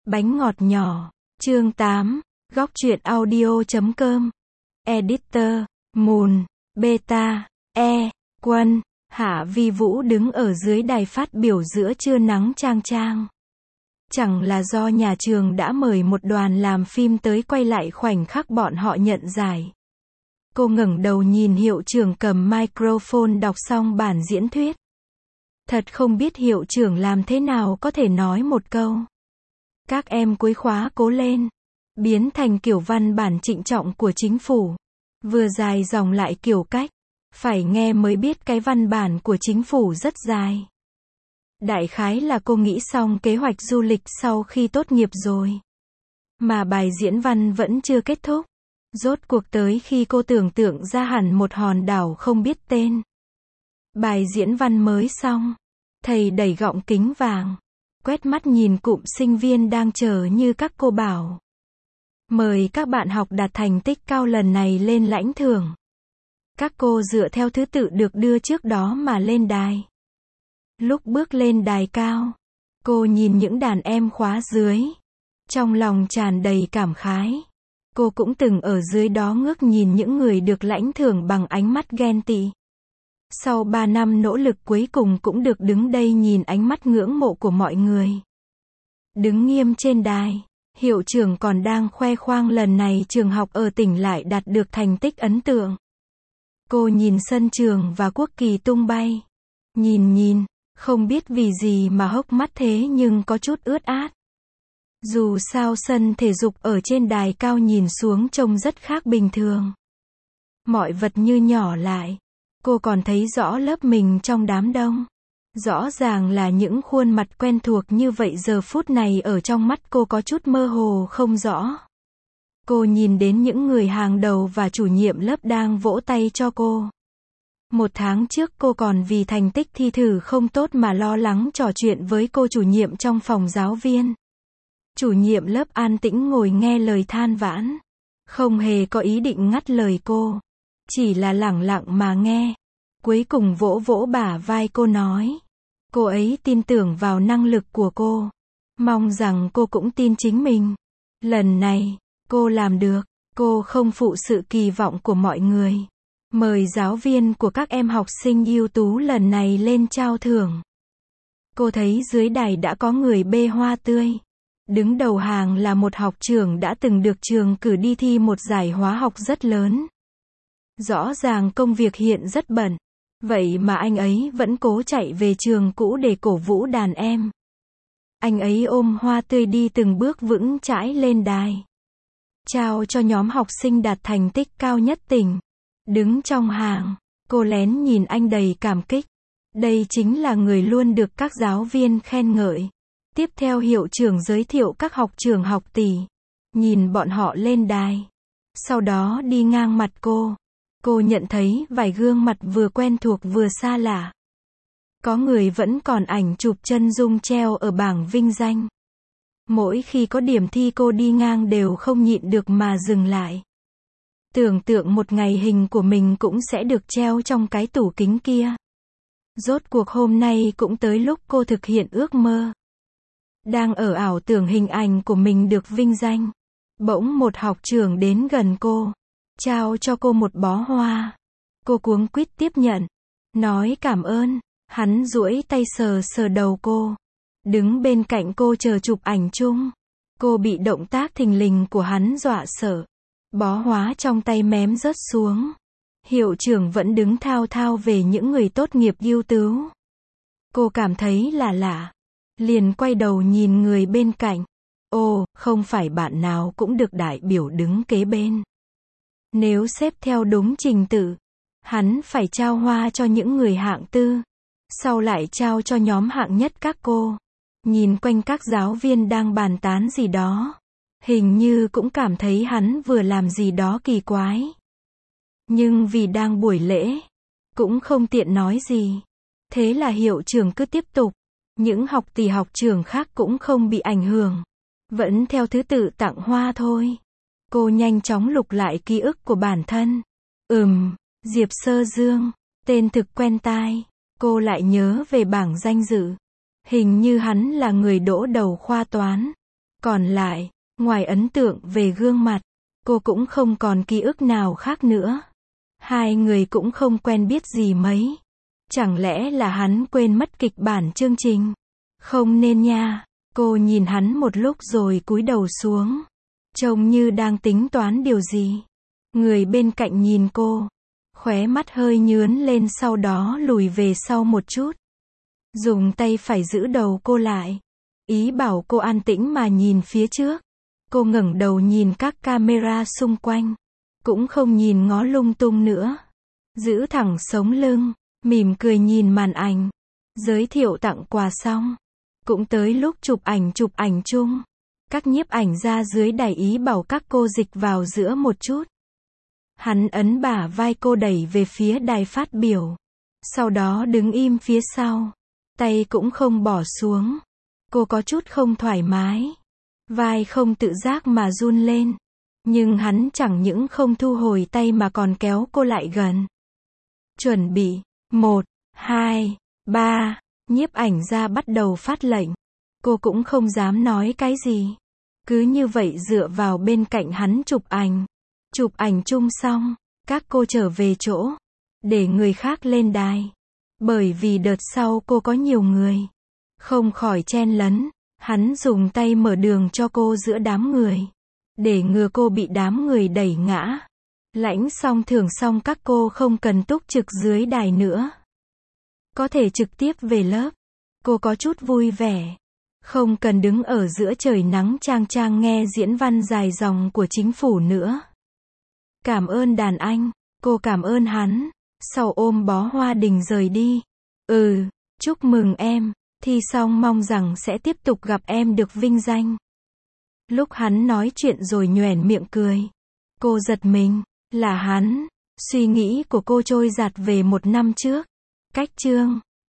Bánh ngọt nhỏ. Chương 8. Góc truyện audio.com. Editor. Moon. Beta. Quân. Hạ Vi Vũ đứng ở dưới đài phát biểu giữa trưa nắng chang chang. Chẳng là do nhà trường đã mời một đoàn làm phim tới quay lại khoảnh khắc bọn họ nhận giải. Cô ngẩng đầu nhìn hiệu trưởng cầm microphone đọc xong bản diễn thuyết. Thật không biết hiệu trưởng làm thế nào có thể nói một câu. Các em cuối khóa cố lên. Biến thành kiểu văn bản trịnh trọng của chính phủ. Vừa dài dòng lại kiểu cách. Phải nghe mới biết cái văn bản của chính phủ rất dài. Đại khái là cô nghĩ xong kế hoạch du lịch sau khi tốt nghiệp rồi. Mà bài diễn văn vẫn chưa kết thúc. Rốt cuộc tới khi cô tưởng tượng ra hẳn một hòn đảo không biết tên. Bài diễn văn mới xong. Thầy đẩy gọng kính vàng. Quét mắt nhìn cụm sinh viên đang chờ như các cô bảo. Mời các bạn học đạt thành tích cao lần này lên lãnh thưởng. Các cô dựa theo thứ tự được đưa trước đó mà lên đài. Lúc bước lên đài cao, cô nhìn những đàn em khóa dưới. Trong lòng tràn đầy cảm khái. Cô cũng từng ở dưới đó ngước nhìn những người được lãnh thưởng bằng ánh mắt ghen tị. Sau 3 năm nỗ lực cuối cùng cũng được đứng đây nhìn ánh mắt ngưỡng mộ của mọi người. Đứng nghiêm trên đài, hiệu trưởng còn đang khoe khoang lần này trường học ở tỉnh lại đạt được thành tích ấn tượng. Cô nhìn sân trường và quốc kỳ tung bay. Nhìn, không biết vì gì mà hốc mắt thế nhưng có chút ướt át. Dù sao sân thể dục ở trên đài cao nhìn xuống trông rất khác bình thường. Mọi vật như nhỏ lại. Cô còn thấy rõ lớp mình trong đám đông. Rõ ràng là những khuôn mặt quen thuộc như vậy giờ phút này ở trong mắt cô có chút mơ hồ không rõ. Cô nhìn đến những người hàng đầu và chủ nhiệm lớp đang vỗ tay cho cô. 1 tháng trước cô còn vì thành tích thi thử không tốt mà lo lắng trò chuyện với cô chủ nhiệm trong phòng giáo viên. Chủ nhiệm lớp an tĩnh ngồi nghe lời than vãn. Không hề có ý định ngắt lời cô. Chỉ là lẳng lặng mà nghe. Cuối cùng vỗ vỗ bả vai cô nói. Cô ấy tin tưởng vào năng lực của cô. Mong rằng cô cũng tin chính mình. Lần này, cô làm được. Cô không phụ sự kỳ vọng của mọi người. Mời giáo viên của các em học sinh ưu tú lần này lên trao thưởng. Cô thấy dưới đài đã có người bê hoa tươi. Đứng đầu hàng là một học trưởng đã từng được trường cử đi thi một giải hóa học rất lớn. Rõ ràng công việc hiện rất bận. Vậy mà anh ấy vẫn cố chạy về trường cũ để cổ vũ đàn em. Anh ấy ôm hoa tươi đi từng bước vững chãi lên đài. Trao cho nhóm học sinh đạt thành tích cao nhất tỉnh. Đứng trong hàng, cô lén nhìn anh đầy cảm kích. Đây chính là người luôn được các giáo viên khen ngợi. Tiếp theo hiệu trưởng giới thiệu các học trưởng học tỷ. Nhìn bọn họ lên đài. Sau đó đi ngang mặt cô. Cô nhận thấy vài gương mặt vừa quen thuộc vừa xa lạ. Có người vẫn còn ảnh chụp chân dung treo ở bảng vinh danh. Mỗi khi có điểm thi cô đi ngang đều không nhịn được mà dừng lại. Tưởng tượng một ngày hình của mình cũng sẽ được treo trong cái tủ kính kia. Rốt cuộc hôm nay cũng tới lúc cô thực hiện ước mơ. Đang ở ảo tưởng hình ảnh của mình được vinh danh. Bỗng một học trưởng đến gần cô. Trao cho cô một bó hoa. Cô cuống quýt tiếp nhận. Nói cảm ơn. Hắn duỗi tay sờ sờ đầu cô. Đứng bên cạnh cô chờ chụp ảnh chung. Cô bị động tác thình lình của hắn dọa sợ. Bó hoa trong tay mém rớt xuống. Hiệu trưởng vẫn đứng thao thao về những người tốt nghiệp ưu tú. Cô cảm thấy là lạ. Liền quay đầu nhìn người bên cạnh. Ồ, không phải bạn nào cũng được đại biểu đứng kế bên. Nếu xếp theo đúng trình tự, hắn phải trao hoa cho những người hạng tư. Sau lại trao cho nhóm hạng nhất các cô. Nhìn quanh các giáo viên đang bàn tán gì đó. Hình như cũng cảm thấy hắn vừa làm gì đó kỳ quái. Nhưng vì đang buổi lễ, cũng không tiện nói gì. Thế là hiệu trưởng cứ tiếp tục. Những học tỷ học trưởng khác cũng không bị ảnh hưởng. Vẫn theo thứ tự tặng hoa thôi. Cô nhanh chóng lục lại ký ức của bản thân. Diệp Sơ Dương. Tên thực quen tai. Cô lại nhớ về bảng danh dự. Hình như hắn là người đỗ đầu khoa toán. Còn lại, ngoài ấn tượng về gương mặt, cô cũng không còn ký ức nào khác nữa. Hai người cũng không quen biết gì mấy. Chẳng lẽ là hắn quên mất kịch bản chương trình? Không nên nha. Cô nhìn hắn một lúc rồi cúi đầu xuống. Trông như đang tính toán điều gì. Người bên cạnh nhìn cô. Khóe mắt hơi nhướn lên sau đó lùi về sau một chút. Dùng tay phải giữ đầu cô lại. Ý bảo cô an tĩnh mà nhìn phía trước. Cô ngẩng đầu nhìn các camera xung quanh. Cũng không nhìn ngó lung tung nữa. Giữ thẳng sống lưng. Mỉm cười nhìn màn ảnh. Giới thiệu tặng quà xong. Cũng tới lúc chụp ảnh chung. Các nhiếp ảnh ra dưới đài ý bảo các cô dịch vào giữa một chút. Hắn ấn bả vai cô đẩy về phía đài phát biểu. Sau đó đứng im phía sau. Tay cũng không bỏ xuống. Cô có chút không thoải mái. Vai không tự giác mà run lên. Nhưng hắn chẳng những không thu hồi tay mà còn kéo cô lại gần. Chuẩn bị. 1, 2, 3. Nhiếp ảnh ra bắt đầu phát lệnh. Cô cũng không dám nói cái gì. Cứ như vậy dựa vào bên cạnh hắn chụp ảnh. Chụp ảnh chung xong, các cô trở về chỗ. Để người khác lên đài. Bởi vì đợt sau cô có nhiều người. Không khỏi chen lấn. Hắn dùng tay mở đường cho cô giữa đám người. Để ngừa cô bị đám người đẩy ngã. Lãnh xong thưởng xong các cô không cần túc trực dưới đài nữa. Có thể trực tiếp về lớp. Cô có chút vui vẻ. Không cần đứng ở giữa trời nắng chang chang nghe diễn văn dài dòng của chính phủ nữa. Cảm ơn đàn anh. Cô cảm ơn hắn. Sau ôm bó hoa đình rời đi. Chúc mừng em. Thi xong mong rằng sẽ tiếp tục gặp em được vinh danh. Lúc hắn nói chuyện rồi nhoẻn miệng cười. Cô giật mình. Là hắn. Suy nghĩ của cô trôi dạt về một năm trước. Cách chương